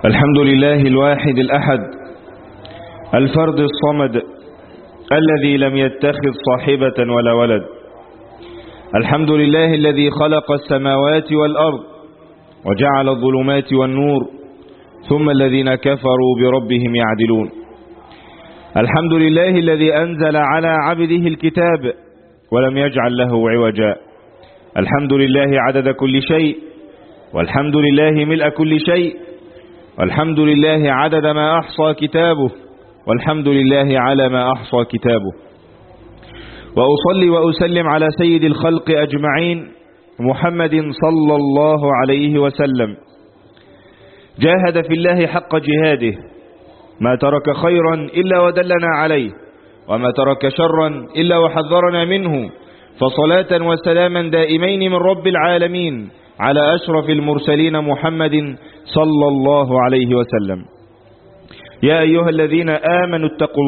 الحمد لله الواحد الأحد الفرد الصمد الذي لم يتخذ صاحبة ولا ولد. الحمد لله الذي خلق السماوات والأرض وجعل الظلمات والنور ثم الذين كفروا بربهم يعدلون. الحمد لله الذي أنزل على عبده الكتاب ولم يجعل له عوجا. الحمد لله عدد كل شيء، والحمد لله ملء كل شيء، والحمد لله عدد ما أحصى كتابه، والحمد لله على ما أحصى كتابه. وأصلي وأسلم على سيد الخلق أجمعين محمد صلى الله عليه وسلم، جاهد في الله حق جهاده، ما ترك خيرا إلا ودلنا عليه، وما ترك شرا إلا وحذرنا منه. فصلاة وسلاما دائمين من رب العالمين على أشرف المرسلين محمد صلى الله عليه وسلم. يا أيها الذين آمنوا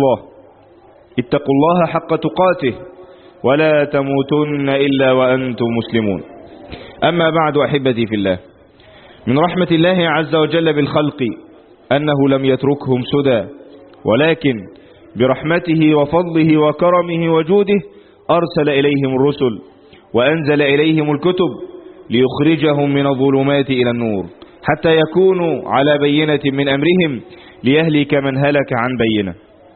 اتقوا الله حق تقاته ولا تموتن إلا وأنتم مسلمون. أما بعد، أحبتي في الله، من رحمة الله عز وجل بالخلق أنه لم يتركهم سدى، ولكن برحمته وفضله وكرمه وجوده أرسل إليهم الرسل وأنزل إليهم الكتب ليخرجهم من الظلمات إلى النور حتى يكونوا على بينة من أمرهم ليهلك من هلك عن بينة.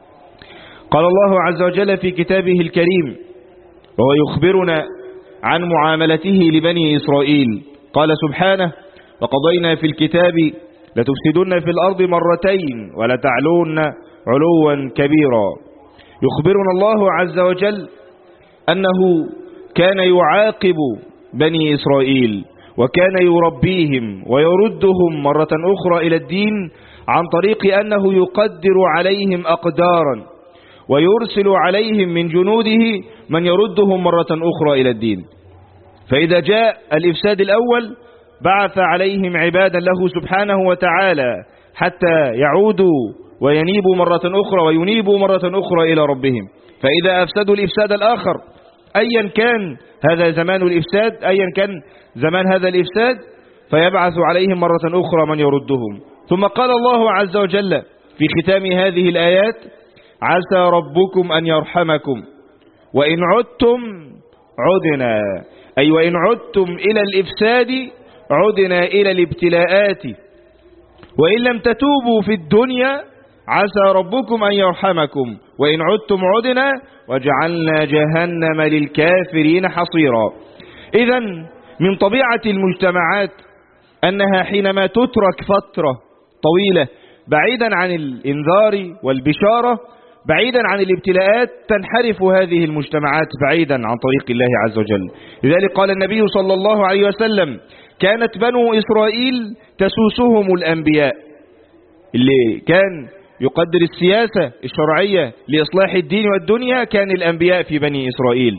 قال الله عز وجل في كتابه الكريم وهو يخبرنا عن معاملته لبني إسرائيل، قال سبحانه: وقضينا في الكتاب لتفسدن في الأرض مرتين ولتعلون علوا كبيرا. يخبرنا الله عز وجل أنه كان يعاقب بني إسرائيل وكان يربيهم ويردهم مرة أخرى إلى الدين عن طريق أنه يقدر عليهم أقدارا ويرسل عليهم من جنوده من يردهم مرة أخرى إلى الدين. فإذا جاء الإفساد الأول بعث عليهم عبادا له سبحانه وتعالى حتى يعودوا وينيبوا مرة أخرى وينيبوا مرة أخرى إلى ربهم. فإذا أفسدوا الإفساد الآخر أيا كان هذا زمان الإفساد، أيا كان زمان هذا الإفساد، فيبعث عليهم مرة أخرى من يردهم. ثم قال الله عز وجل في ختام هذه الآيات: عسى ربكم أن يرحمكم وإن عدتم عدنا، أي وإن عدتم إلى الإفساد عدنا إلى الابتلاءات، وإن لم تتوبوا في الدنيا عسى ربكم أن يرحمكم وإن عدتم عدنا وجعلنا جهنم للكافرين حصيرا. إذن من طبيعة المجتمعات أنها حينما تترك فترة طويلة بعيدا عن الإنذار والبشارة، بعيدا عن الابتلاءات، تنحرف هذه المجتمعات بعيدا عن طريق الله عز وجل. لذلك قال النبي صلى الله عليه وسلم: كانت بنو إسرائيل تسوسهم الأنبياء. اللي كان يقدر السياسة الشرعية لإصلاح الدين والدنيا كان الأنبياء في بني إسرائيل.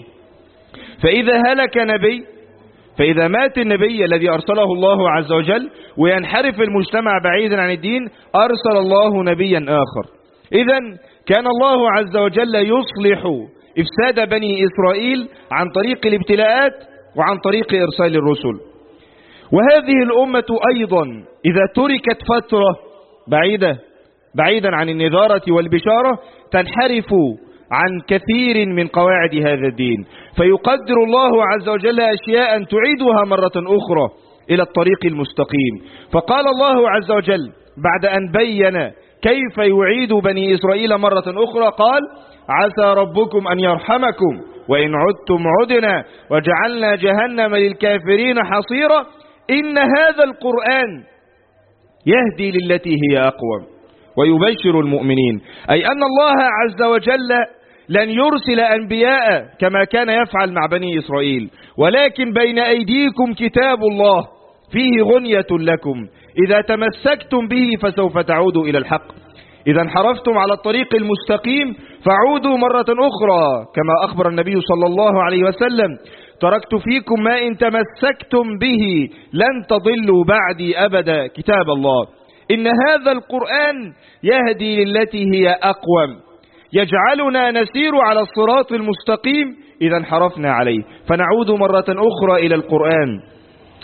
فإذا هلك نبي، فإذا مات النبي الذي أرسله الله عز وجل وينحرف المجتمع بعيدا عن الدين، أرسل الله نبيا آخر. إذن كان الله عز وجل يصلح إفساد بني إسرائيل عن طريق الابتلاءات وعن طريق إرسال الرسل. وهذه الأمة أيضا إذا تركت فترة بعيدا عن النذارة والبشارة تنحرف عن كثير من قواعد هذا الدين، فيقدر الله عز وجل أشياء تعيدها مرة أخرى إلى الطريق المستقيم. فقال الله عز وجل بعد أن بين كيف يعيد بني إسرائيل مرة أخرى، قال: عسى ربكم أن يرحمكم وإن عدتم عدنا وجعلنا جهنم للكافرين حصيرا. إن هذا القرآن يهدي للتي هي أقوم ويبشر المؤمنين، أي أن الله عز وجل لن يرسل أنبياء كما كان يفعل مع بني إسرائيل، ولكن بين أيديكم كتاب الله فيه غنية لكم، إذا تمسكتم به فسوف تعودوا إلى الحق. إذا انحرفتم على الطريق المستقيم فعودوا مرة أخرى، كما أخبر النبي صلى الله عليه وسلم: تركت فيكم ما إن تمسكتم به لن تضلوا بعدي أبدا، كتاب الله. إن هذا القرآن يهدي للتي هي أقوم، يجعلنا نسير على الصراط المستقيم إذا انحرفنا عليه، فنعود مرة أخرى إلى القرآن.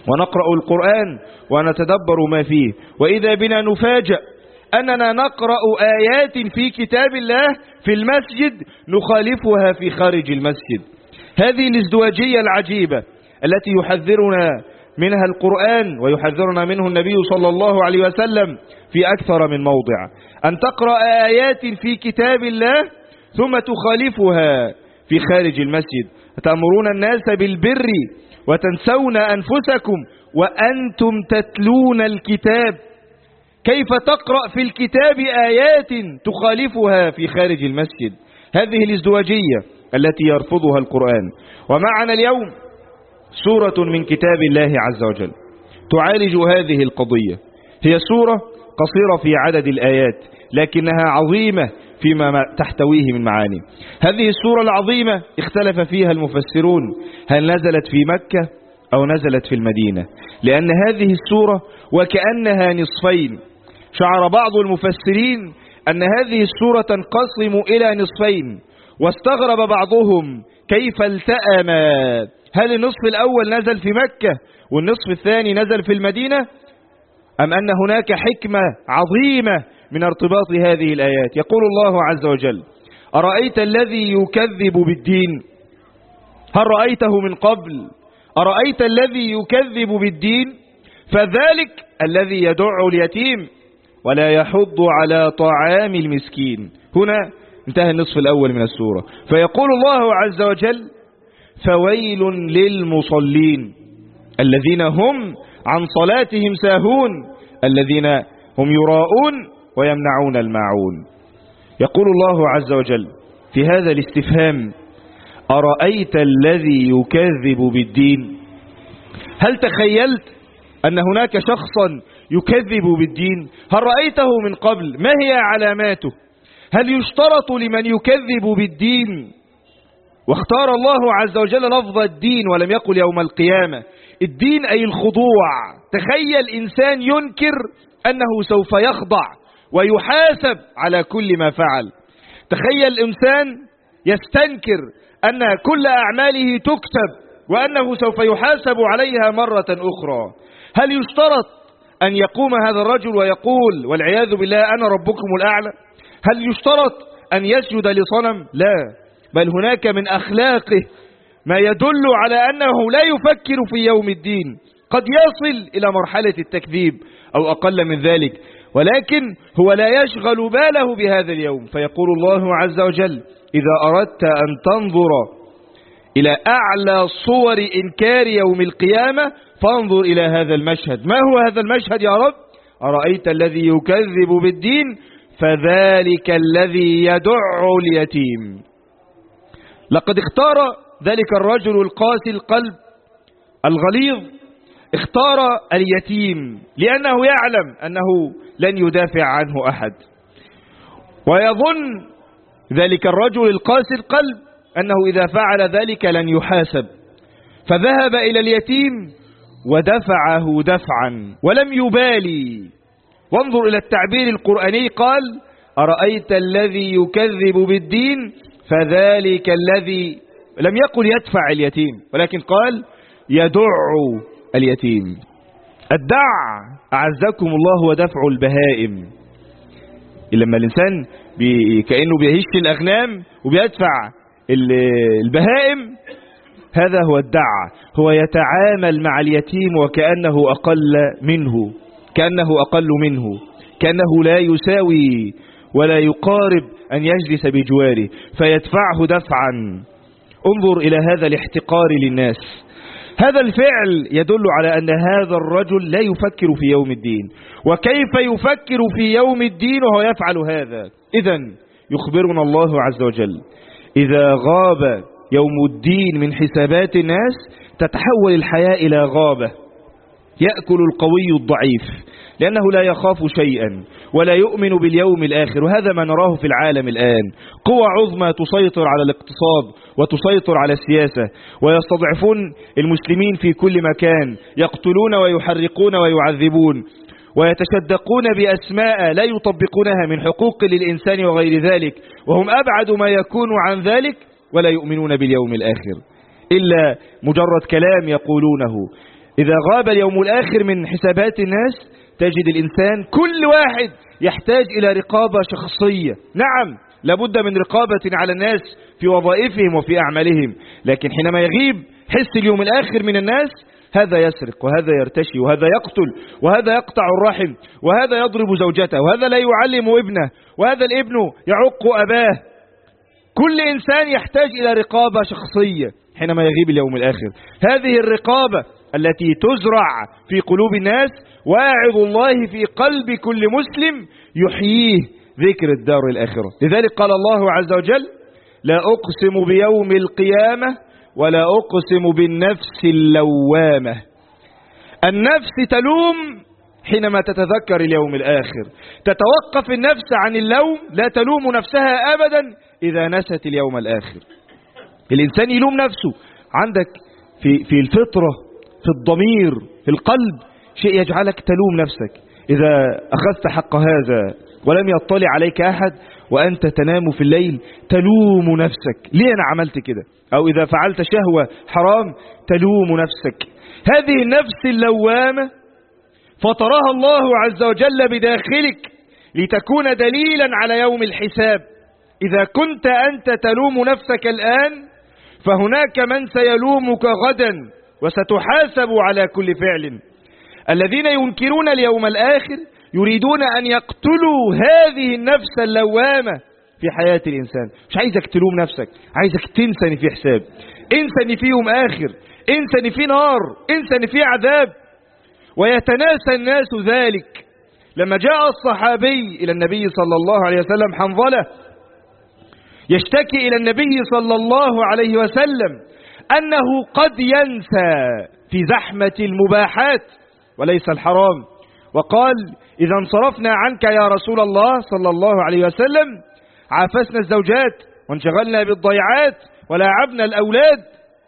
ونقرأ القرآن ونتدبر ما فيه، وإذا بنا نفاجأ أننا نقرأ آيات في كتاب الله في المسجد نخالفها في خارج المسجد. هذه الازدواجية العجيبة التي يحذرنا منها القرآن ويحذرنا منه النبي صلى الله عليه وسلم في أكثر من موضع، أن تقرأ آيات في كتاب الله ثم تخالفها في خارج المسجد. تأمرون الناس بالبر وتنسون أنفسكم وأنتم تتلون الكتاب. كيف تقرأ في الكتاب آيات تخالفها في خارج المسجد؟ هذه الازدواجية التي يرفضها القرآن. ومعنا اليوم سورة من كتاب الله عز وجل تعالج هذه القضية. هي سورة قصيرة في عدد الآيات لكنها عظيمة فيما تحتويه من معاني. هذه السورة العظيمة اختلف فيها المفسرون هل نزلت في مكة أو نزلت في المدينة، لأن هذه السورة وكأنها نصفين. شعر بعض المفسرين أن هذه السورة تنقسم إلى نصفين، واستغرب بعضهم كيف التأم، هل النصف الأول نزل في مكة والنصف الثاني نزل في المدينة، أم أن هناك حكمة عظيمة من ارتباط هذه الآيات؟ يقول الله عز وجل: أرأيت الذي يكذب بالدين؟ هل رأيته من قبل؟ أرأيت الذي يكذب بالدين؟ فذلك الذي يدع اليتيم ولا يحض على طعام المسكين. هنا انتهى النصف الأول من السورة. فيقول الله عز وجل: فويل للمصلين الذين هم عن صلاتهم ساهون الذين هم يراءون ويمنعون الماعون. يقول الله عز وجل في هذا الاستفهام: أرأيت الذي يكذب بالدين؟ هل تخيلت أن هناك شخصا يكذب بالدين؟ هل رأيته من قبل؟ ما هي علاماته؟ هل يشترط لمن يكذب بالدين؟ واختار الله عز وجل لفظ الدين ولم يقل يوم القيامة. الدين أي الخضوع. تخيل إنسان ينكر أنه سوف يخضع ويحاسب على كل ما فعل. تخيل إنسان يستنكر أن كل أعماله تكتب وأنه سوف يحاسب عليها مرة أخرى. هل يشترط أن يقوم هذا الرجل ويقول والعياذ بالله أنا ربكم الأعلى؟ هل يشترط أن يسجد لصنم؟ لا، بل هناك من أخلاقه ما يدل على أنه لا يفكر في يوم الدين. قد يصل إلى مرحلة التكذيب أو أقل من ذلك، ولكن هو لا يشغل باله بهذا اليوم. فيقول الله عز وجل: إذا أردت أن تنظر إلى أعلى صور إنكار يوم القيامة فانظر إلى هذا المشهد. ما هو هذا المشهد يا رب؟ أرأيت الذي يكذب بالدين فذلك الذي يدع اليتيم. لقد اختار ذلك الرجل القاسي القلب الغليظ، اختار اليتيم لأنه يعلم أنه لن يدافع عنه أحد، ويظن ذلك الرجل القاسي القلب أنه إذا فعل ذلك لن يحاسب، فذهب إلى اليتيم ودفعه دفعا ولم يبالي. وانظر إلى التعبير القرآني، قال: أرأيت الذي يكذب بالدين فذلك الذي، لم يقل يدفع اليتيم ولكن قال يدع اليتيم. الدع أعزكم الله ودفع البهائم. لما الإنسان كأنه بيهش الأغنام وبيدفع البهائم، هذا هو الدع. هو يتعامل مع اليتيم وكأنه أقل منه، كأنه لا يساوي ولا يقارب أن يجلس بجواره فيدفعه دفعا. انظر إلى هذا الاحتقار للناس. هذا الفعل يدل على أن هذا الرجل لا يفكر في يوم الدين. وكيف يفكر في يوم الدين وهو يفعل هذا؟ إذن يخبرنا الله عز وجل: إذا غاب يوم الدين من حسابات الناس تتحول الحياة إلى غابة، يأكل القوي الضعيف لأنه لا يخاف شيئا ولا يؤمن باليوم الآخر. وهذا ما نراه في العالم الآن، قوى عظمى تسيطر على الاقتصاد وتسيطر على السياسة، ويستضعفون المسلمين في كل مكان، يقتلون ويحرقون ويعذبون، ويتشدقون بأسماء لا يطبقونها من حقوق للإنسان وغير ذلك، وهم أبعد ما يكون عن ذلك، ولا يؤمنون باليوم الآخر إلا مجرد كلام يقولونه. إذا غاب اليوم الآخر من حسابات الناس تجد الإنسان كل واحد يحتاج إلى رقابة شخصية. نعم لابد من رقابة على الناس في وظائفهم وفي أعمالهم، لكن حينما يغيب حس اليوم الآخر من الناس، هذا يسرق وهذا يرتشي وهذا يقتل وهذا يقطع الرحم وهذا يضرب زوجته وهذا لا يعلم ابنه وهذا الابن يعق أباه. كل إنسان يحتاج إلى رقابة شخصية حينما يغيب اليوم الآخر. هذه الرقابة التي تزرع في قلوب الناس واعظ الله في قلب كل مسلم يحييه ذكر الدار الآخرة. لذلك قال الله عز وجل: لا أقسم بيوم القيامة ولا أقسم بالنفس اللوامة. النفس تلوم حينما تتذكر اليوم الآخر، تتوقف النفس عن اللوم، لا تلوم نفسها أبدا إذا نست اليوم الآخر. الإنسان يلوم نفسه. عندك في الفطرة، في الضمير، في القلب شيء يجعلك تلوم نفسك. إذا أخذت حق هذا ولم يطلع عليك أحد وأنت تنام في الليل تلوم نفسك، ليه أنا عملت كده؟ أو إذا فعلت شهوة حرام تلوم نفسك. هذه النفس اللوامة فطرها الله عز وجل بداخلك لتكون دليلا على يوم الحساب. إذا كنت أنت تلوم نفسك الآن فهناك من سيلومك غدا وستحاسب على كل فعل. الذين ينكرون اليوم الآخر يريدون أن يقتلوا هذه النفس اللوامة في حياة الإنسان. مش عايزك تلوم نفسك، عايزك تنسى ان في حساب، انسى ان في يوم آخر، انسى ان في نار، انسى ان في عذاب. ويتناسى الناس ذلك. لما جاء الصحابي إلى النبي صلى الله عليه وسلم حنظلة يشتكي إلى النبي صلى الله عليه وسلم أنه قد ينسى في زحمة المباحات وليس الحرام، وقال: إذا انصرفنا عنك يا رسول الله صلى الله عليه وسلم عافسنا الزوجات وانشغلنا بالضيعات ولعبنا الأولاد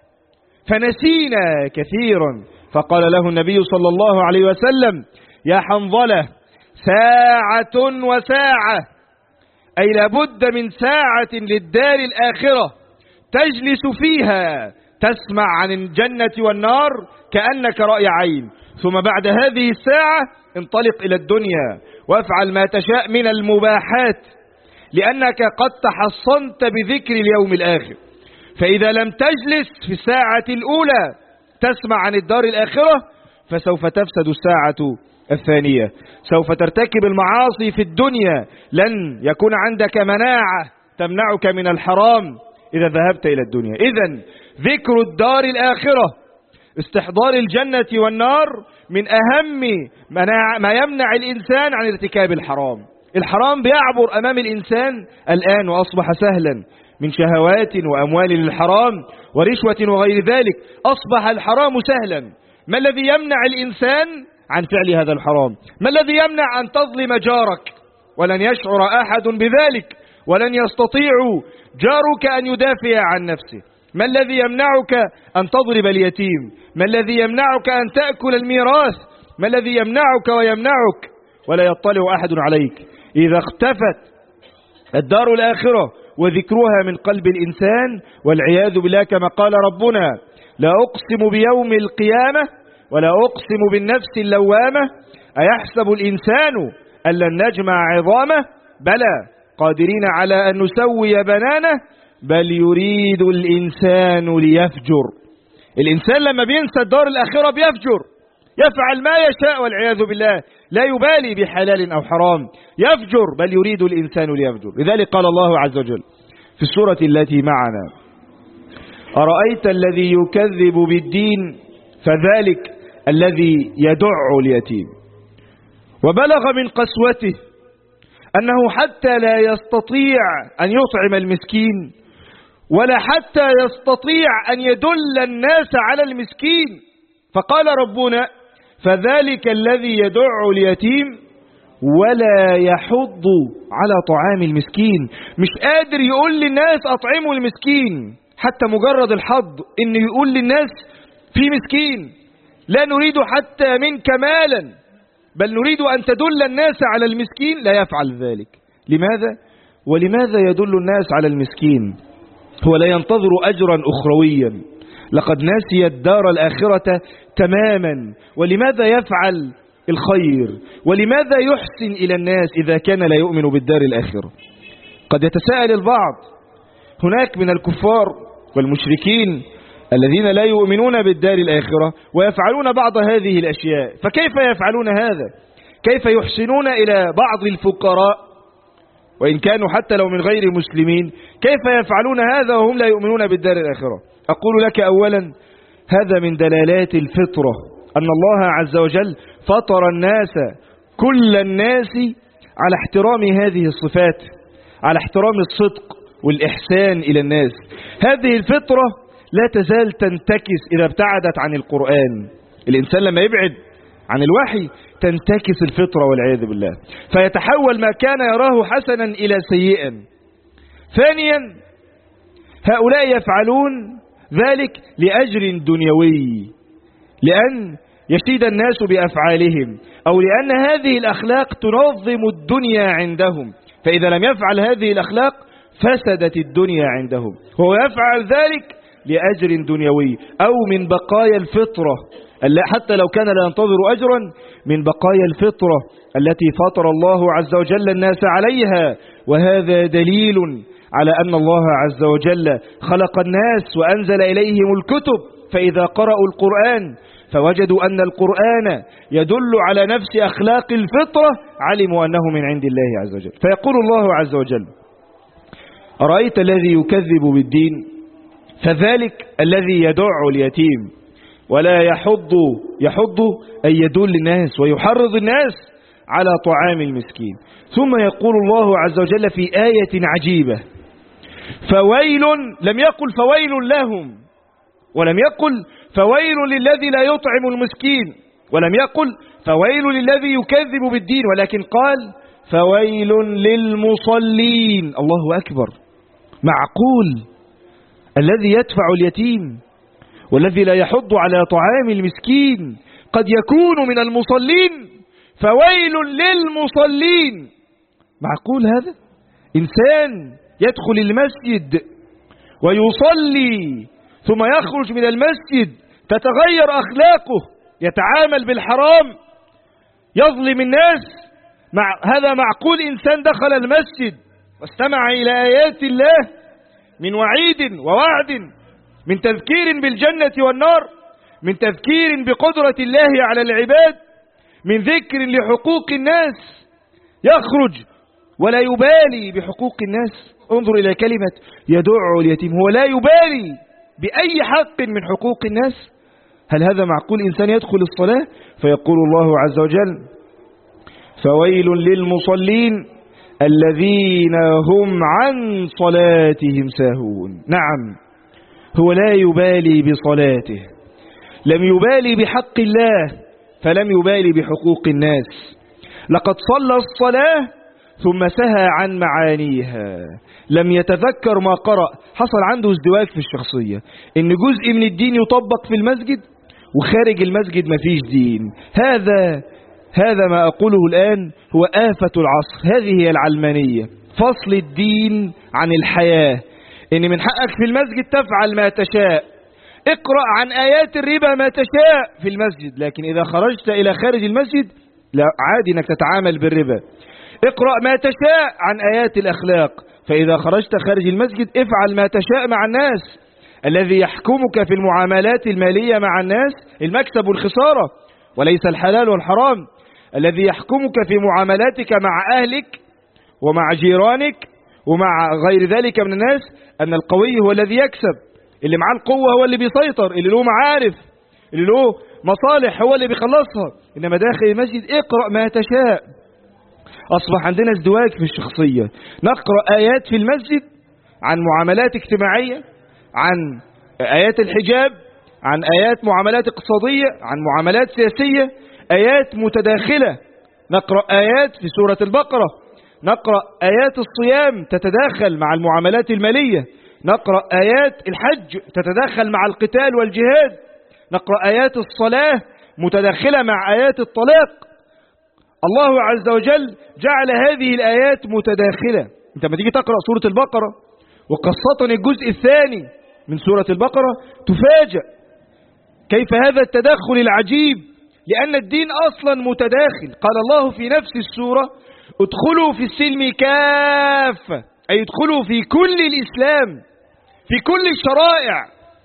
فنسينا كثيرا. فقال له النبي صلى الله عليه وسلم: يا حنظلة ساعة وساعة، أي لابد من ساعة للدار الآخرة تجلس فيها تسمع عن الجنة والنار كأنك رأي عين، ثم بعد هذه الساعة انطلق إلى الدنيا وافعل ما تشاء من المباحات، لأنك قد تحصنت بذكر اليوم الآخر. فإذا لم تجلس في الساعة الأولى تسمع عن الدار الآخرة فسوف تفسد الساعة الثانية، سوف ترتكب المعاصي في الدنيا، لن يكون عندك مناعة تمنعك من الحرام إذا ذهبت إلى الدنيا. إذن ذكر الدار الآخرة، استحضار الجنة والنار، من أهم ما يمنع الإنسان عن ارتكاب الحرام. الحرام بيعبر أمام الإنسان الآن وأصبح سهلا، من شهوات وأموال للحرام ورشوة وغير ذلك، أصبح الحرام سهلا. ما الذي يمنع الإنسان عن فعل هذا الحرام؟ ما الذي يمنع أن تظلم جارك؟ ولن يشعر أحد بذلك، ولن يستطيع جارك أن يدافع عن نفسه. ما الذي يمنعك أن تضرب اليتيم؟ ما الذي يمنعك أن تأكل الميراث؟ ما الذي يمنعك ويمنعك ولا يطلع أحد عليك؟ إذا اختفت الدار الآخرة وذكرها من قلب الإنسان والعياذ بالله، كما قال ربنا: لا أقسم بيوم القيامة ولا أقسم بالنفس اللوامة، أيحسب الإنسان أن لن نجمع عظامه بلى قادرين على أن نسوي بنانه بل يريد الإنسان ليفجر. الإنسان لما بينسى الدار الآخرة بيفجر، يفعل ما يشاء والعياذ بالله، لا يبالي بحلال أو حرام، يفجر، بل يريد الإنسان ليفجر. لذلك قال الله عز وجل في السورة التي معنا: أرأيت الذي يكذب بالدين فذلك الذي يدع اليتيم. وبلغ من قسوته أنه حتى لا يستطيع أن يطعم المسكين ولا حتى يستطيع أن يدل الناس على المسكين. فقال ربنا: فذلك الذي يدع اليتيم ولا يحض على طعام المسكين. مش قادر يقول للناس أطعموا المسكين، حتى مجرد الحض إن يقول للناس في مسكين. لا نريد حتى منك مالا، بل نريد أن تدل الناس على المسكين، لا يفعل ذلك. لماذا؟ ولماذا يدل الناس على المسكين؟ هو لا ينتظر أجرا أخرويا، لقد نسي الدار الآخرة تماما. ولماذا يفعل الخير؟ ولماذا يحسن إلى الناس إذا كان لا يؤمن بالدار الآخرة؟ قد يتساءل البعض، هناك من الكفار والمشركين الذين لا يؤمنون بالدار الآخرة ويفعلون بعض هذه الأشياء، فكيف يفعلون هذا؟ كيف يحسنون إلى بعض الفقراء وإن كانوا حتى لو من غير مسلمين؟ كيف يفعلون هذا وهم لا يؤمنون بالدار الآخرة؟ أقول لك أولا، هذا من دلالات الفطرة، أن الله عز وجل فطر الناس كل الناس على احترام هذه الصفات، على احترام الصدق والإحسان إلى الناس. هذه الفطرة لا تزال تنتكس إذا ابتعدت عن القرآن. الإنسان لما يبعد عن الوحي تنتكس الفطرة والعياذ بالله، فيتحول ما كان يراه حسنا إلى سيئا. ثانيا، هؤلاء يفعلون ذلك لأجر دنيوي، لأن يشيد الناس بأفعالهم، أو لأن هذه الأخلاق تنظم الدنيا عندهم، فإذا لم يفعل هذه الأخلاق فسدت الدنيا عندهم. هو يفعل ذلك لأجر دنيوي أو من بقايا الفطرة، حتى لو كان لا ينتظر أجرا، من بقايا الفطرة التي فطر الله عز وجل الناس عليها. وهذا دليل على أن الله عز وجل خلق الناس وأنزل إليهم الكتب، فإذا قرأوا القرآن فوجدوا أن القرآن يدل على نفس أخلاق الفطرة، علموا أنه من عند الله عز وجل. فيقول الله عز وجل: أرأيت الذي يكذب بالدين فذلك الذي يدع اليتيم ولا يحض أن يدل الناس ويحرض الناس على طعام المسكين. ثم يقول الله عز وجل في آية عجيبة: فويل، لم يقل فويل لهم، ولم يقل فويل للذي لا يطعم المسكين، ولم يقل فويل للذي يكذب بالدين، ولكن قال فويل للمصلين. الله أكبر! معقول الذي يدفع اليتيم والذي لا يحض على طعام المسكين قد يكون من المصلين؟ فويل للمصلين. معقول هذا؟ إنسان يدخل المسجد ويصلي ثم يخرج من المسجد تتغير أخلاقه، يتعامل بالحرام، يظلم الناس. هذا معقول إنسان دخل المسجد واستمع إلى آيات الله من وعيد ووعد، من تذكير بالجنة والنار، من تذكير بقدرة الله على العباد، من ذكر لحقوق الناس، يخرج ولا يبالي بحقوق الناس. انظر إلى كلمة يدع اليتيم، هو لا يبالي بأي حق من حقوق الناس. هل هذا معقول إنسان يدخل الصلاة؟ فيقول الله عز وجل: فويل للمصلين الذين هم عن صلاتهم ساهون. نعم، هو لا يبالي بصلاته، لم يبالي بحق الله، فلم يبالي بحقوق الناس. لقد صلى الصلاة ثم سهى عن معانيها، لم يتذكر ما قرأ. حصل عنده ازدواج في الشخصية، إن جزء من الدين يطبق في المسجد وخارج المسجد ما فيش دين. هذا ما أقوله الآن هو آفة العصر. هذه هي العلمانية، فصل الدين عن الحياة، إن من حقك في المسجد تفعل ما تشاء، اقرأ عن آيات الربا ما تشاء في المسجد، لكن إذا خرجت إلى خارج المسجد لا، عادي أنك تتعامل بالربا. اقرأ ما تشاء عن آيات الأخلاق، فإذا خرجت خارج المسجد افعل ما تشاء مع الناس. الذي يحكمك في المعاملات المالية مع الناس المكسب والخسارة، وليس الحلال والحرام. الذي يحكمك في معاملاتك مع أهلك ومع جيرانك ومع غير ذلك من الناس أن القوي هو الذي يكسب، اللي معاه القوة هو اللي بيسيطر، اللي له معارف، اللي له مصالح هو اللي بيخلصها. إنما داخل المسجد اقرأ ما تشاء. أصبح عندنا ازدواج في الشخصية، نقرأ آيات في المسجد عن معاملات اجتماعية، عن آيات الحجاب، عن آيات معاملات اقتصادية، عن معاملات سياسية، آيات متداخلة. نقرأ آيات في سورة البقرة، نقرأ آيات الصيام تتداخل مع المعاملات المالية، نقرأ آيات الحج تتداخل مع القتال والجهاد، نقرأ آيات الصلاة متداخلة مع آيات الطلاق. الله عز وجل جعل هذه الآيات متداخلة. انت لما تيجي تقرأ سورة البقرة وخاصة الجزء الثاني من سورة البقرة تفاجأ كيف هذا التدخل العجيب، لأن الدين أصلا متداخل. قال الله في نفس السورة ادخلوا في السلم كافة، أي ادخلوا في كل الإسلام، في كل الشرائع.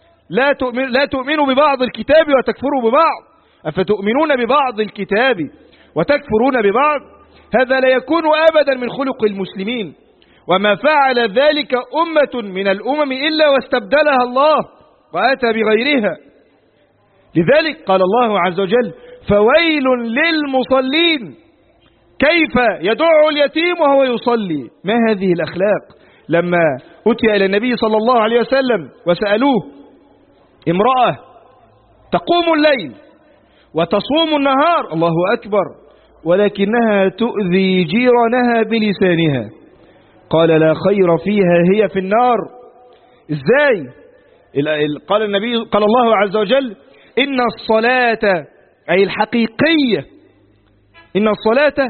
لا تؤمنوا ببعض الكتاب وتكفروا ببعض، أفتؤمنون ببعض الكتاب وتكفرون ببعض. هذا لا يكون أبدا من خلق المسلمين، وما فعل ذلك أمة من الأمم إلا واستبدلها الله وآتى بغيرها. لذلك قال الله عز وجل فويل للمصلين. كيف يدع اليتيم وهو يصلي؟ ما هذه الأخلاق؟ لما أتي إلى النبي صلى الله عليه وسلم وسألوه امرأة تقوم الليل وتصوم النهار، الله أكبر، ولكنها تؤذي جيرانها بلسانها، قال لا خير فيها، هي في النار. إزاي؟ قال النبي، قال الله عز وجل إن الصلاة أي الحقيقية، إن الصلاة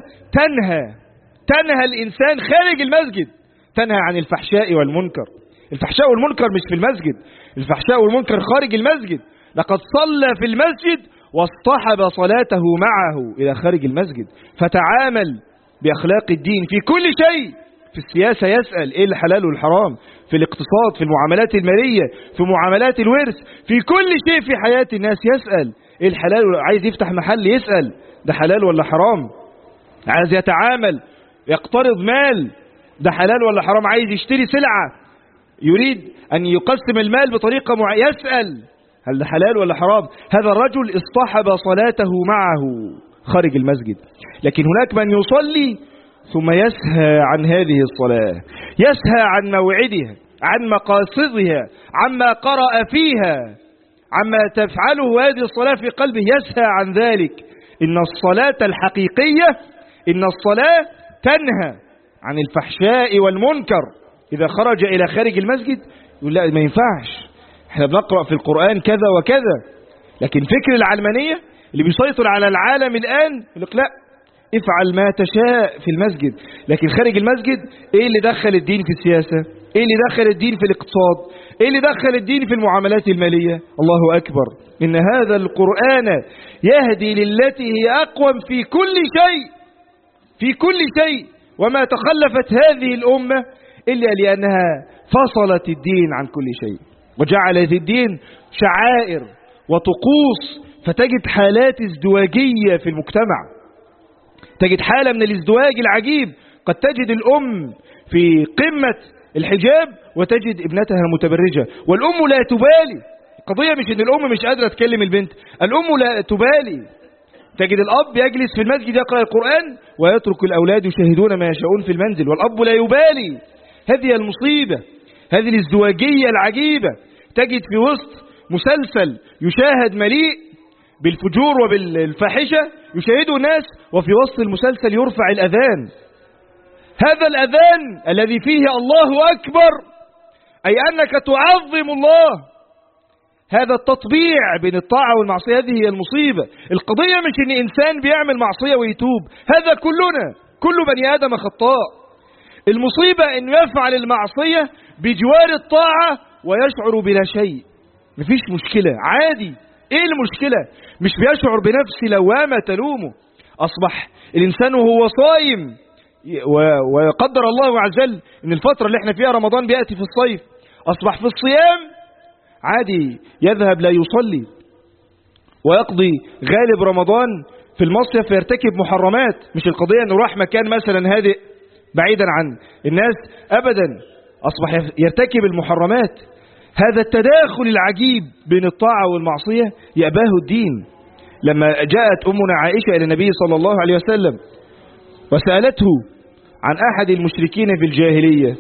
تنهى الإنسان خارج المسجد، تنهى عن الفحشاء والمنكر. الفحشاء والمنكر مش في المسجد، الفحشاء والمنكر خارج المسجد. لقد صلى في المسجد واصطحب صلاته معه إلى خارج المسجد، فتعامل بأخلاق الدين في كل شيء. في السياسة يسأل إيه الحلال والحرام، في الاقتصاد، في المعاملات المالية، في معاملات الورث، في كل شيء في حياة الناس يسأل إيه الحلال. عايز يفتح محل يسأل ده حلال ولا حرام. عايز يتعامل يقترض مال، ده حلال ولا حرام. عايز يشتري سلعة يريد أن يقسم المال بطريقة معينة يسأل هل ده حلال ولا حرام. هذا الرجل اصطحب صلاته معه خارج المسجد. لكن هناك من يصلي ثم يسهى عن هذه الصلاة، يسهى عن موعدها، عن مقاصدها، عما قرأ فيها، عما تفعله هذه الصلاة في قلبه، يسهى عن ذلك. إن الصلاة الحقيقية، إن الصلاة تنهى عن الفحشاء والمنكر. إذا خرج إلى خارج المسجد يقول لا ما ينفعش، احنا بنقرأ في القرآن كذا وكذا. لكن فكر العلمانية اللي بيسيطر على العالم الآن يقول لك لا، افعل ما تشاء في المسجد. لكن خارج المسجد ايه اللي دخل الدين في السياسة؟ ايه اللي دخل الدين في الاقتصاد؟ ايه اللي دخل الدين في المعاملات المالية؟ الله أكبر. إن هذا القرآن يهدي للتي هي أقوم في كل شيء، في كل شيء. وما تخلفت هذه الأمة إلا لأنها فصلت الدين عن كل شيء، وجعلت الدين شعائر وطقوس. فتجد حالات ازدواجية في المجتمع، تجد حالة من الازدواج العجيب. قد تجد الأم في قمة الحجاب وتجد ابنتها متبرجة، والأم لا تبالي. القضية مش ان الأم مش قادرة تكلم البنت، الأم لا تبالي. تجد الأب يجلس في المسجد يقرأ القرآن ويترك الأولاد يشاهدون ما يشاءون في المنزل، والأب لا يبالي. هذه المصيبة، هذه الازدواجية العجيبة. تجد في وسط مسلسل يشاهد مليء بالفجور وبالفاحشة يشاهده الناس، وفي وسط المسلسل يرفع الأذان. هذا الأذان الذي فيه الله أكبر، أي أنك تعظم الله. هذا التطبيع بين الطاعة والمعصية، هذه هي المصيبة. القضية مش إن إنسان بيعمل معصية ويتوب، هذا كلنا، كل بني آدم خطاء. المصيبة إنه يفعل المعصية بجوار الطاعة ويشعر بلا شيء، مفيش مشكلة، عادي. إيه المشكلة؟ مش بيشعر بنفس لوامة تلومه. أصبح الإنسان وهو صايم، ويقدر الله عز وجل إن الفترة اللي احنا فيها رمضان بيأتي في الصيف، أصبح في الصيام عادي يذهب لا يصلي، ويقضي غالب رمضان في المصيف فيرتكب محرمات. مش القضية أنه راح مكان مثلا هادئ بعيدا عن الناس، أبدا، أصبح يرتكب المحرمات. هذا التداخل العجيب بين الطاعة والمعصية يأباه الدين. لما جاءت أمنا عائشة إلى النبي صلى الله عليه وسلم وسألته عن أحد المشركين في الجاهلية،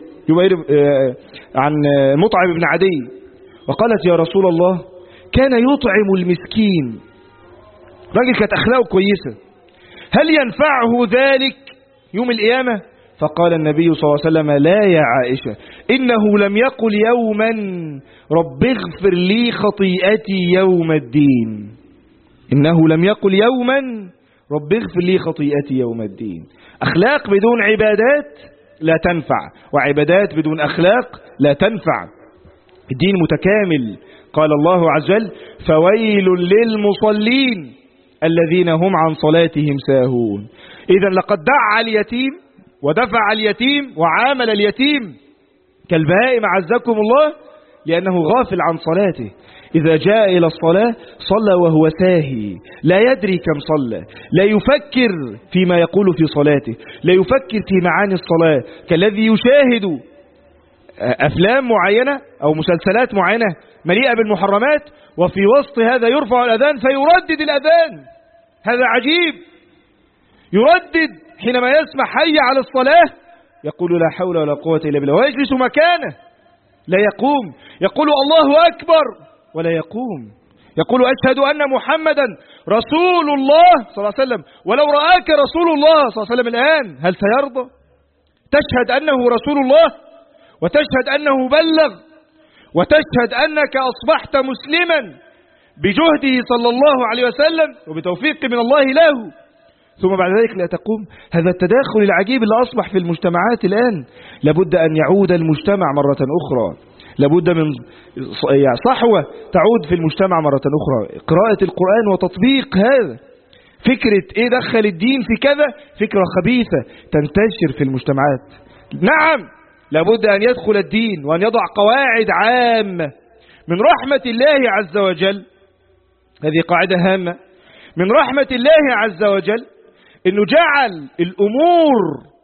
عن مطعم بن عدي، وقالت يا رسول الله كان يطعم المسكين، راجل كانت أخلاقه كويسة، هل ينفعه ذلك يوم القيامة؟ فقال النبي صلى الله عليه وسلم لا يا عائشة، إنه لم يقل يوما رب اغفر لي خطيئتي يوم الدين. إنه لم يقل يوما رب اغفر لي خطيئتي يوم الدين. أخلاق بدون عبادات لا تنفع، وعبادات بدون أخلاق لا تنفع. الدين متكامل. قال الله عز وجل: فويل للمصلين الذين هم عن صلاتهم ساهون. إذن لقد دعا اليتيم ودفع اليتيم وعامل اليتيم كالبهائم عزكم الله، لأنه غافل عن صلاته. إذا جاء إلى الصلاة صلى وهو ساهي، لا يدري كم صلى، لا يفكر فيما يقول في صلاته، لا يفكر في معاني الصلاة، كالذي يشاهد أفلام معينة أو مسلسلات معينة مليئة بالمحرمات، وفي وسط هذا يرفع الأذان فيردد الأذان. هذا عجيب، يردد حينما يسمع حي على الصلاة يقول لا حول ولا قوة إلا بالله، ويجلس مكانه لا يقوم، يقول الله أكبر ولا يقوم، يقول أشهد أن محمدا رسول الله صلى الله عليه وسلم، ولو رآك رسول الله صلى الله عليه وسلم الآن هل سيرضى؟ تشهد أنه رسول الله، وتشهد أنه بلغ، وتشهد أنك أصبحت مسلما بجهده صلى الله عليه وسلم وبتوفيق من الله له، ثم بعد ذلك لا تقوم. هذا التداخل العجيب اللي أصبح في المجتمعات الآن. لابد أن يعود المجتمع مرة أخرى، لابد من صحوة تعود في المجتمع مرة أخرى، قراءة القرآن وتطبيق هذا. فكرة إيه دخل الدين في كذا فكرة خبيثة تنتشر في المجتمعات. نعم، لابد أن يدخل الدين وأن يضع قواعد عامة. من رحمة الله عز وجل، هذه قاعدة هامة، من رحمة الله عز وجل إنه جعل الأمور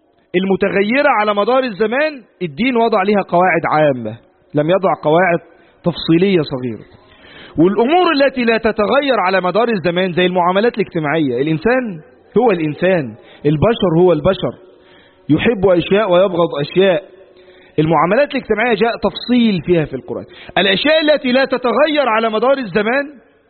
المتغيرة على مدار الزمان الدين وضع لها قواعد عامة، لم يضع قواعد تفصيلية صغيرة. والأمور التي لا تتغير على مدار الزمان زي المعاملات الاجتماعية، الإنسان هو الإنسان، البشر هو البشر، يحب أشياء ويبغض أشياء. المعاملات الاجتماعية جاء تفصيل فيها في القرآن. الأشياء التي لا تتغير على مدار الزمان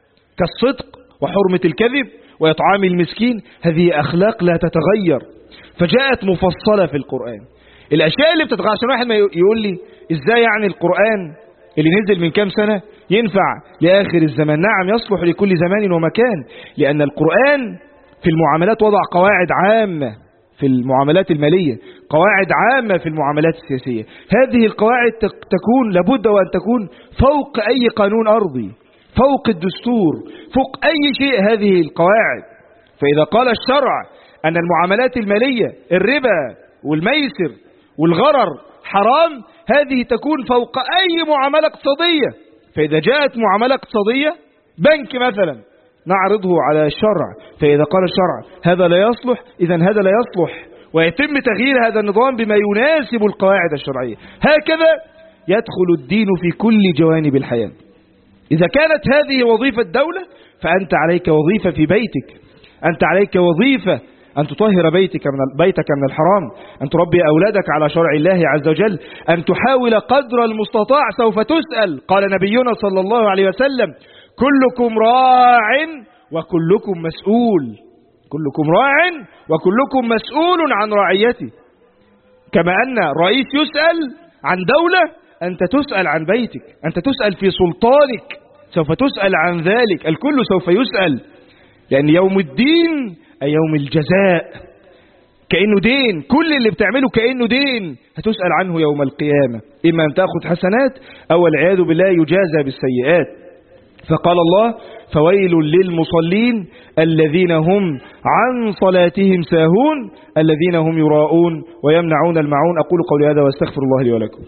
كالصدق وحرمة الكذب وإطعام المسكين، هذه أخلاق لا تتغير، فجاءت مفصلة في القرآن. الأشياء اللي بتتغير، عشان واحد ما يقول لي إزاي يعني القرآن اللي نزل من كام سنة ينفع لآخر الزمان؟ نعم، يصلح لكل زمان ومكان، لأن القرآن في المعاملات وضع قواعد عامة في المعاملات المالية، قواعد عامة في المعاملات السياسية. هذه القواعد تكون لابد وأن تكون فوق أي قانون أرضي، فوق الدستور، فوق أي شيء هذه القواعد. فإذا قال الشرع أن المعاملات المالية الربا والميسر والغرر حرام، هذه تكون فوق أي معاملة اقتصادية. فإذا جاءت معاملة اقتصادية بنك مثلا نعرضه على الشرع، فإذا قال الشرع هذا لا يصلح، إذن هذا لا يصلح، ويتم تغيير هذا النظام بما يناسب القواعد الشرعية. هكذا يدخل الدين في كل جوانب الحياة. إذا كانت هذه وظيفة الدولة فأنت عليك وظيفة في بيتك، أنت عليك وظيفة أن تطهر بيتك من الحرام، أن تربي أولادك على شرع الله عز وجل، أن تحاول قدر المستطاع. سوف تسأل، قال نبينا صلى الله عليه وسلم: كلكم راع وكلكم مسؤول، كلكم راع وكلكم مسؤول عن رعيته. كما أن الرئيس يسأل عن دولة، أنت تسأل عن بيتك، أنت تسأل في سلطانك، سوف تسأل عن ذلك، الكل سوف يسأل، لأن يوم الدين أي يوم الجزاء، كأنه دين، كل اللي بتعمله كأنه دين، هتسأل عنه يوم القيامة، إما أن تأخذ حسنات أو والعياذ بالله يجازى بالسيئات. فقال الله: فويل للمصلين الذين هم عن صلاتهم ساهون الذين هم يراءون ويمنعون الماعون. أقول قولي هذا واستغفر الله لي ولكم.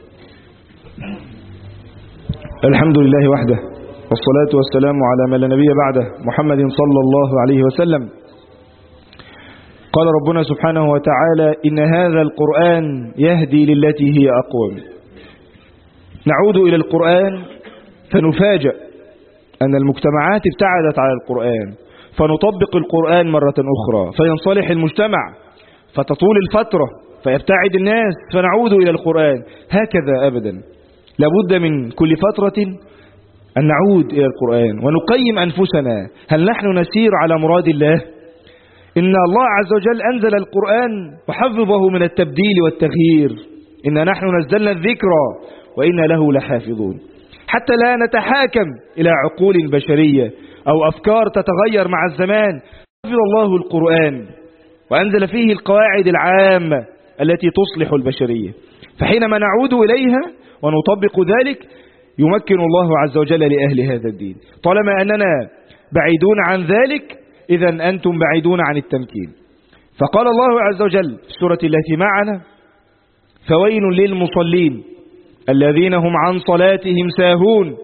الحمد لله وحده، والصلاة والسلام على من لا نبي بعده، محمد صلى الله عليه وسلم. قال ربنا سبحانه وتعالى: إن هذا القرآن يهدي للتي هي أقوم. نعود إلى القرآن فنفاجأ أن المجتمعات ابتعدت على القرآن، فنطبق القرآن مرة أخرى فينصلح المجتمع، فتطول الفترة فيبتعد الناس فنعود إلى القرآن. هكذا أبدا، لابد من كل فترة أن نعود إلى القرآن ونقيم أنفسنا، هل نحن نسير على مراد الله؟ إن الله عز وجل أنزل القرآن وحفظه من التبديل والتغيير، إن نحن نزلنا الذكرى وإنا له لحافظون، حتى لا نتحاكم إلى عقول بشرية أو أفكار تتغير مع الزمان. حفظ الله القرآن وأنزل فيه القواعد العامة التي تصلح البشرية، فحينما نعود إليها ونطبق ذلك يمكن الله عز وجل لأهل هذا الدين. طالما أننا بعيدون عن ذلك إذن أنتم بعيدون عن التمكين. فقال الله عز وجل في السورة التي معنا: فويل للمصلين الذين هم عن صلاتهم ساهون.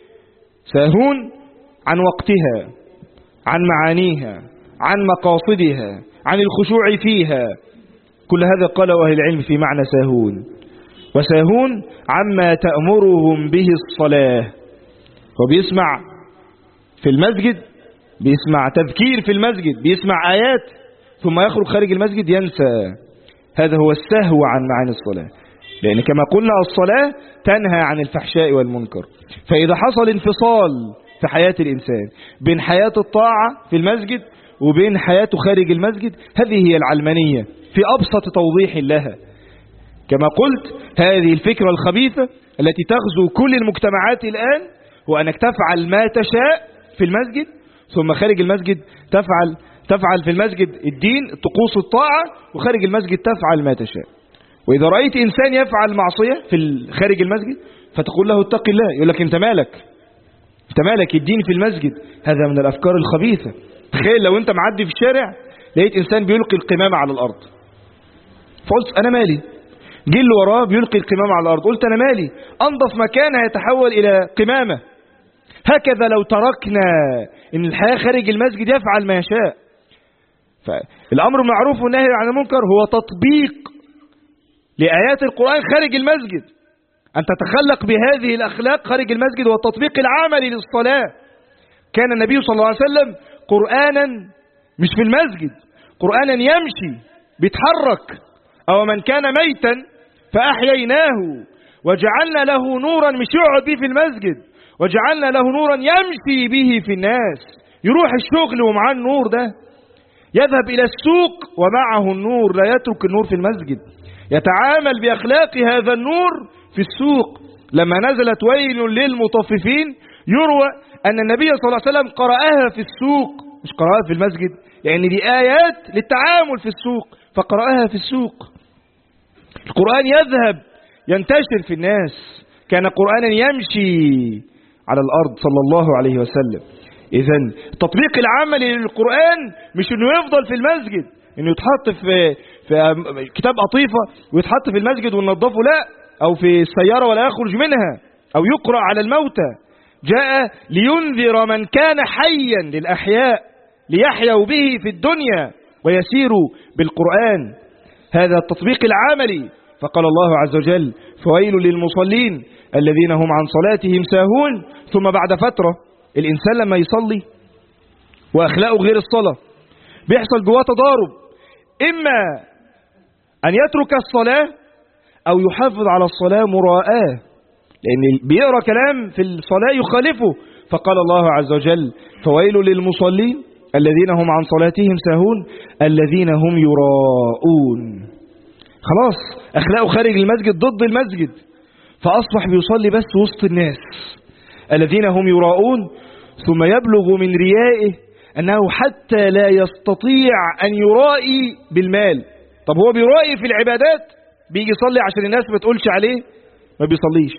ساهون عن وقتها، عن معانيها، عن مقاصدها، عن الخشوع فيها. كل هذا قاله أهل العلم في معنى ساهون. وساهون عما تأمرهم به الصلاة. هو بيسمع في المسجد، بيسمع تذكير في المسجد، بيسمع آيات، ثم يخرج خارج المسجد ينسى. هذا هو السهو عن معاني الصلاة. لأن كما قلنا الصلاة تنهى عن الفحشاء والمنكر. فإذا حصل انفصال في حياة الإنسان بين حياة الطاعة في المسجد وبين حياته خارج المسجد، هذه هي العلمانية في أبسط توضيح لها. كما قلت، هذه الفكرة الخبيثة التي تغزو كل المجتمعات الآن، هو أنك تفعل ما تشاء في المسجد، ثم خارج المسجد تفعل في المسجد الدين طقوس الطاعة، وخارج المسجد تفعل ما تشاء. وإذا رأيت إنسان يفعل معصية في خارج المسجد فتقول له اتق الله، يقول لك انت مالك الدين في المسجد. هذا من الأفكار الخبيثة. تخيل لو انت معدي في الشارع لقيت إنسان بيلقي القمامة على الأرض، فقلت أنا مالي. جه اللي وراه بيلقي القمامة على الأرض، قلت أنا مالي. أنظف مكان هيتحول إلى قمامة. هكذا لو تركنا إن الحياة خارج المسجد يفعل ما يشاء. فالأمر بالمعروف والنهي عن المنكر هو تطبيق لآيات القرآن خارج المسجد. أن تتخلق بهذه الأخلاق خارج المسجد والتطبيق العملي للصلاة. كان النبي صلى الله عليه وسلم قرآنا مش في المسجد، قرآنا يمشي بيتحرك. أو من كان ميتا فأحييناه وجعلنا له نورا، مش يقعد به في المسجد، وجعلنا له نورا يمشي به في الناس. يروح الشغل ومعاه النور ده، يذهب إلى السوق ومعه النور، لا يترك النور في المسجد، يتعامل بأخلاق هذا النور في السوق. لما نزلت ويل للمطففين يروى أن النبي صلى الله عليه وسلم قرأها في السوق، مش قرأها في المسجد، يعني دي آيات للتعامل في السوق، فقرأها في السوق. القرآن يذهب ينتشر في الناس، كان قرآنا يمشي على الأرض صلى الله عليه وسلم. إذن التطبيق العملي للقرآن مش إنه يفضل في المسجد، إنه يتحط في كتاب قطيفة ويتحط في المسجد وننظفه، لا، أو في السيارة ولا يخرج منها، أو يقرأ على الموتى. جاء لينذر من كان حيا للأحياء ليحيوا به في الدنيا ويسيروا بالقرآن. هذا التطبيق العملي. فقال الله عز وجل: فويل للمصلين الذين هم عن صلاتهم ساهون. ثم بعد فترة الإنسان لما يصلي وأخلاقه غير الصلاة بيحصل جواه تضارب، إما أن يترك الصلاة أو يحافظ على الصلاة مراءة، لأن بيقرأ كلام في الصلاة يخالفه. فقال الله عز وجل: فويل للمصلين الذين هم عن صلاتهم ساهون الذين هم يراءون. خلاص أخلاقه خارج المسجد ضد المسجد، فأصبح بيصلي بس وسط الناس. الذين هم يراءون. ثم يبلغ من ريائه أنه حتى لا يستطيع أن يرائي بالمال. طب هو بيرائي في العبادات، بيجي يصلي عشان الناس ما تقولش عليه، ما بيصليش.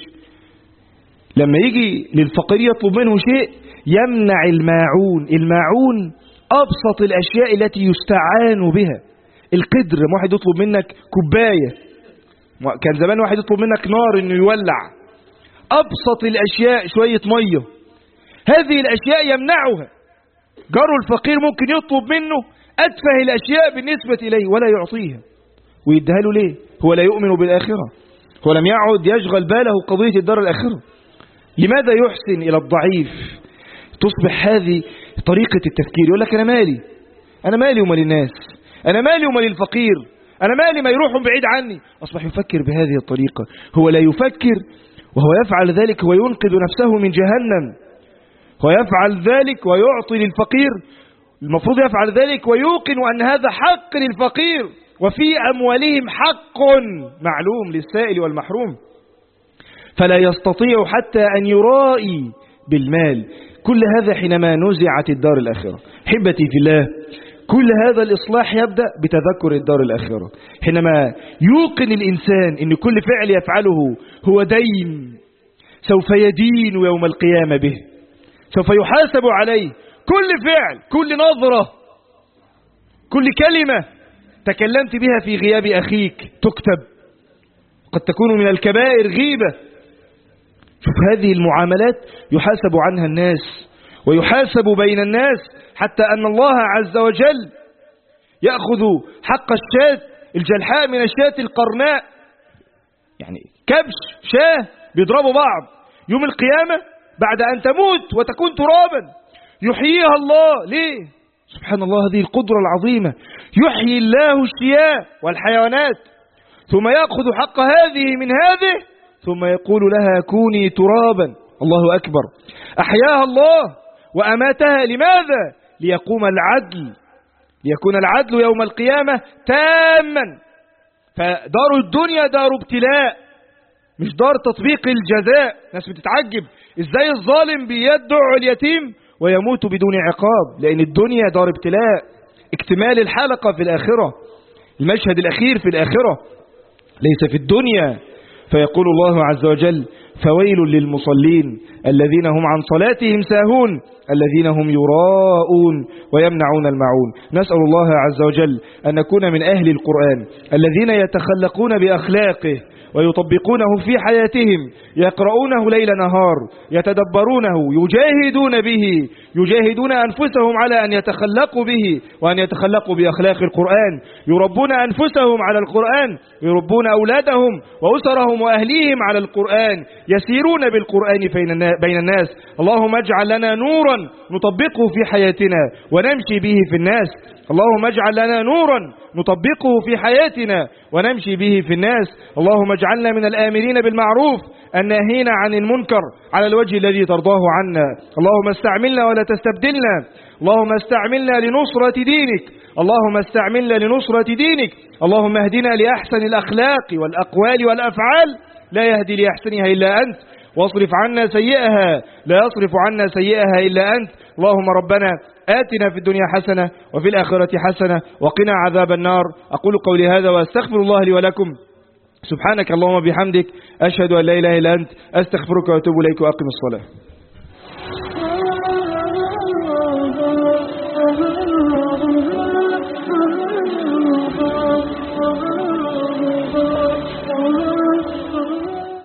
لما يجي للفقير يطلب منه شيء يمنع الماعون. الماعون أبسط الأشياء التي يستعان بها. القدر، واحد يطلب منك كوباية، كان زمان واحد يطلب منك نار انه يولع. أبسط الأشياء شوية مية، هذه الأشياء يمنعها. جاره الفقير ممكن يطلب منه أتفه الأشياء بالنسبة إليه ولا يعطيها، ويديها له ليه؟ هو لا يؤمن بالآخرة، هو لم يعد يشغل باله قضية الدار الآخرة. لماذا يحسن إلى الضعيف؟ تصبح هذه طريقة التفكير. يقول لك أنا مالي ومال الناس، أنا مالي ومال الفقير، أنا مالي ما يروحوا بعيد عني. أصبح يفكر بهذه الطريقة. هو لا يفكر، وهو يفعل ذلك وينقذ نفسه من جهنم. هو يفعل ذلك ويعطي للفقير، المفروض يفعل ذلك ويوقن أن هذا حق للفقير، وفي أموالهم حق معلوم للسائل والمحروم. فلا يستطيع حتى أن يرائي بالمال. كل هذا حينما نزعت الدار الآخرة. حبتي في الله، كل هذا الإصلاح يبدأ بتذكر الدار الآخرة. حينما يوقن الإنسان أن كل فعل يفعله هو دين، سوف يدين يوم القيامة به، سوف يحاسب عليه. كل فعل، كل نظرة، كل كلمة تكلمت بها في غياب أخيك تكتب، قد تكون من الكبائر غيبة. شوف هذه المعاملات يحاسب عنها الناس ويحاسب بين الناس، حتى أن الله عز وجل يأخذ حق الشاة الجلحاء من الشاة القرناء، يعني كبش شاه بيضربوا بعض يوم القيامة بعد أن تموت وتكون ترابا، يحييها الله. ليه؟ سبحان الله، هذه القدرة العظيمة. يحيي الله الشياه والحيوانات ثم يأخذ حق هذه من هذه ثم يقول لها كوني ترابا. الله أكبر. أحياها الله وأماتها. لماذا؟ ليقوم العدل، ليكون العدل يوم القيامة تاما. فدار الدنيا دار ابتلاء مش دار تطبيق الجزاء. ناس بتتعجب ازاي الظالم بيدعو اليتيم ويموت بدون عقاب، لأن الدنيا دار ابتلاء. اكتمال الحلقة في الآخرة، المشهد الأخير في الآخرة ليس في الدنيا. فيقول الله عز وجل فويل للمصلين الذين هم عن صلاتهم ساهون الذين هم يراءون ويمنعون الماعون. نسأل الله عز وجل أن نكون من أهل القرآن الذين يتخلقون بأخلاقه ويطبقونه في حياتهم، يقرؤونه ليل نهار، يتدبرونه، يجاهدون به، يجاهدون أنفسهم على أن يتخلقوا به وأن يتخلقوا بأخلاق القرآن، يربون أنفسهم على القرآن، يربون أولادهم وأسرهم وأهليهم على القرآن، يسيرون بالقرآن بين الناس. اللهم اجعل لنا نورا نطبقه في حياتنا ونمشي به في الناس. اللهم اجعل لنا نورا نطبقه في حياتنا ونمشي به في الناس. اللهم اجعلنا من الآمرين بالمعروف الناهين عن المنكر على الوجه الذي ترضاه عنا. اللهم استعملنا ولا تستبدلنا. اللهم استعملنا لنصرة دينك. اللهم استعملنا لنصرة دينك. اللهم اهدنا لأحسن الأخلاق والأقوال والأفعال لا يهدي لأحسنها إلا أنت، واصرف عنا سيئها لا يصرف عنا سيئها إلا أنت. اللهم ربنا آتنا في الدنيا حسنة وفي الآخرة حسنة وقنا عذاب النار. أقول قولي هذا وأستغفر الله لي ولكم. سبحانك اللهم بحمدك، أشهد أن لا إله إلا أنت، أستغفرك وأتوب إليك وأقم الصلاة.